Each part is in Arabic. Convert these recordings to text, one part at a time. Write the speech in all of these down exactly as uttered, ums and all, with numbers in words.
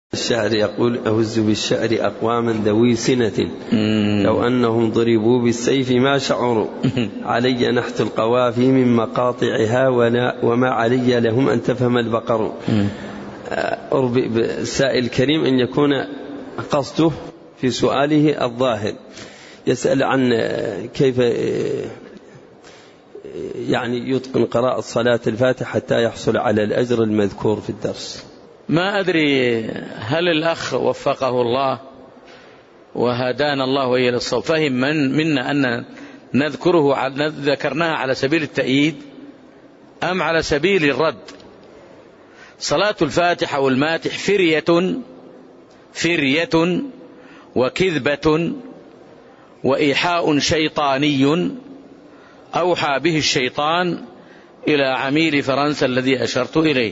الشعر يقول: أهز بالشعر أقواما ذوي سنة لو أنهم ضربوا بالسيف ما شعروا علي نحت القوافي من مقاطعها وما علي لهم أن تفهم البقر. أربي بالسائل الكريم أن يكون قصده في سؤاله الظاهر، يسأل عن كيف يعني يتقن قراءة صلاة الفاتحة حتى يحصل على الأجر المذكور في الدرس. ما أدري هل الأخ وفقه الله وهدانا الله وإياه للصواب فهم من منا أن نذكره ذكرناها على سبيل التأييد أم على سبيل الرد. صلاة الفاتحة والماتح فرية فرية وكذبة وإيحاء شيطاني أوحى به الشيطان إلى عميل فرنسا الذي أشرت إليه،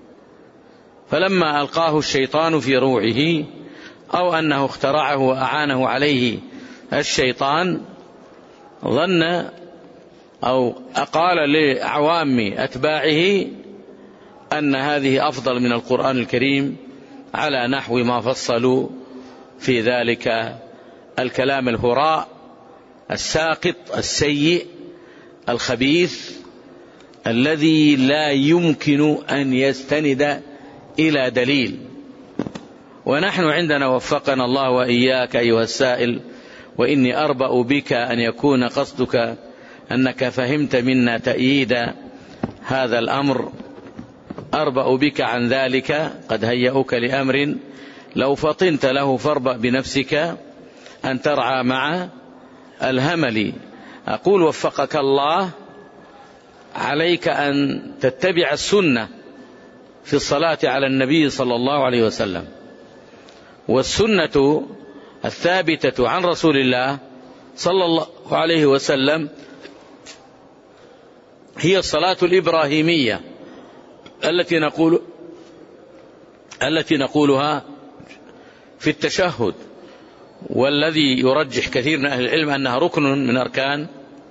فلما ألقاه الشيطان في روعه أو أنه اخترعه وأعانه عليه الشيطان ظن أو أقال لعوام أتباعه أن هذه أفضل من القرآن الكريم على نحو ما فصلوا في ذلك الكلام الهراء الساقط السيء الخبيث الذي لا يمكن أن يستند إلى دليل. ونحن عندنا وفقنا الله وإياك أيها السائل، وإني أربأ بك أن يكون قصدك أنك فهمت منا تأييد هذا الأمر، أربأ بك عن ذلك، قد هيئوك لأمر لو فطنت له فاربأ بنفسك أن ترعى مع الهمل. أقول وفقك الله، عليك أن تتبع السنة في الصلاة على النبي صلى الله عليه وسلم، والسنة الثابتة عن رسول الله صلى الله عليه وسلم هي الصلاة الإبراهيمية التي نقول التي نقولها في التشهد، والذي يرجح كثير من أهل العلم أنها ركن من أركان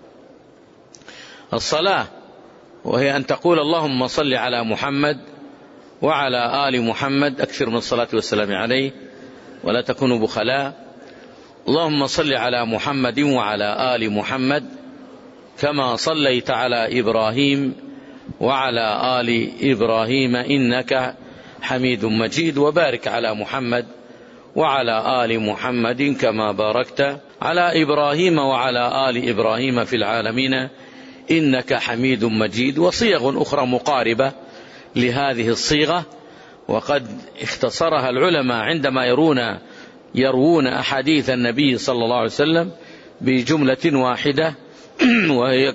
الصلاة، وهي أن تقول اللهم صل على محمد وعلى آل محمد، أكثر من الصلاة والسلام عليه ولا تكونوا بخلاء. اللهم صل على محمد وعلى آل محمد كما صليت على إبراهيم وعلى آل إبراهيم إنك حميد مجيد، وبارك على محمد وعلى آل محمد كما باركت على إبراهيم وعلى آل إبراهيم في العالمين إنك حميد مجيد. وصيغ أخرى مقاربة لهذه الصيغة، وقد اختصرها العلماء عندما يرون يروون أحاديث النبي صلى الله عليه وسلم بجملة واحدة وهي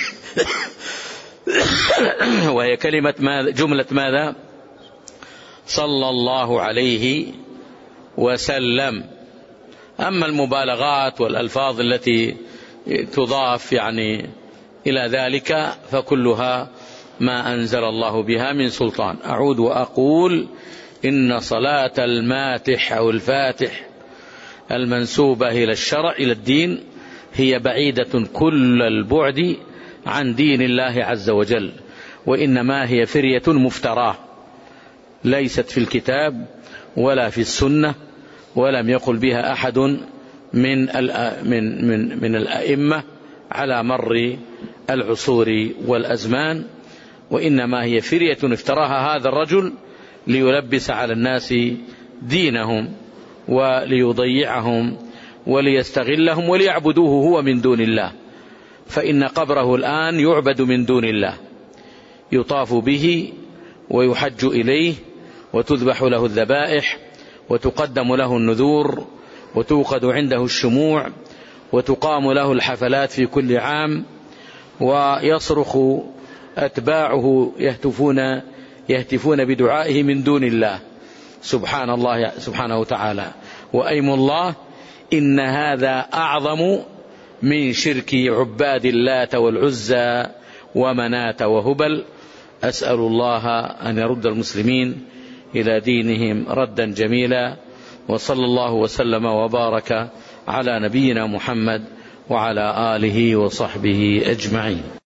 وهي كلمة ماذا؟ جملة ماذا؟ صلى الله عليه وسلم. أما المبالغات والألفاظ التي تضاف يعني إلى ذلك فكلها ما أنزل الله بها من سلطان. أعود وأقول إن صلاة الماتح أو الفاتح المنسوبة إلى الشرع إلى الدين هي بعيدة كل البعد عن دين الله عز وجل، وإنما هي فرية مفتراه ليست في الكتاب ولا في السنة، ولم يقل بها أحد من من من من الأئمة على مر العصور والأزمان، وإنما هي فرية افتراها هذا الرجل ليلبس على الناس دينهم وليضيعهم وليستغلهم وليعبدوه هو من دون الله. فإن قبره الآن يعبد من دون الله، يطاف به ويحج إليه وتذبح له الذبائح وتقدم له النذور وتوقد عنده الشموع وتقام له الحفلات في كل عام، ويصرخ أتباعه يهتفون يهتفون بدعائه من دون الله سبحان الله سبحانه وتعالى. وأيم الله إن هذا أعظم من شرك عباد اللات والعزى ومناة وهبل. أسأل الله أن يرد المسلمين إلى دينهم ردا جميلا، وصلى الله وسلم وبارك على نبينا محمد وعلى آله وصحبه أجمعين.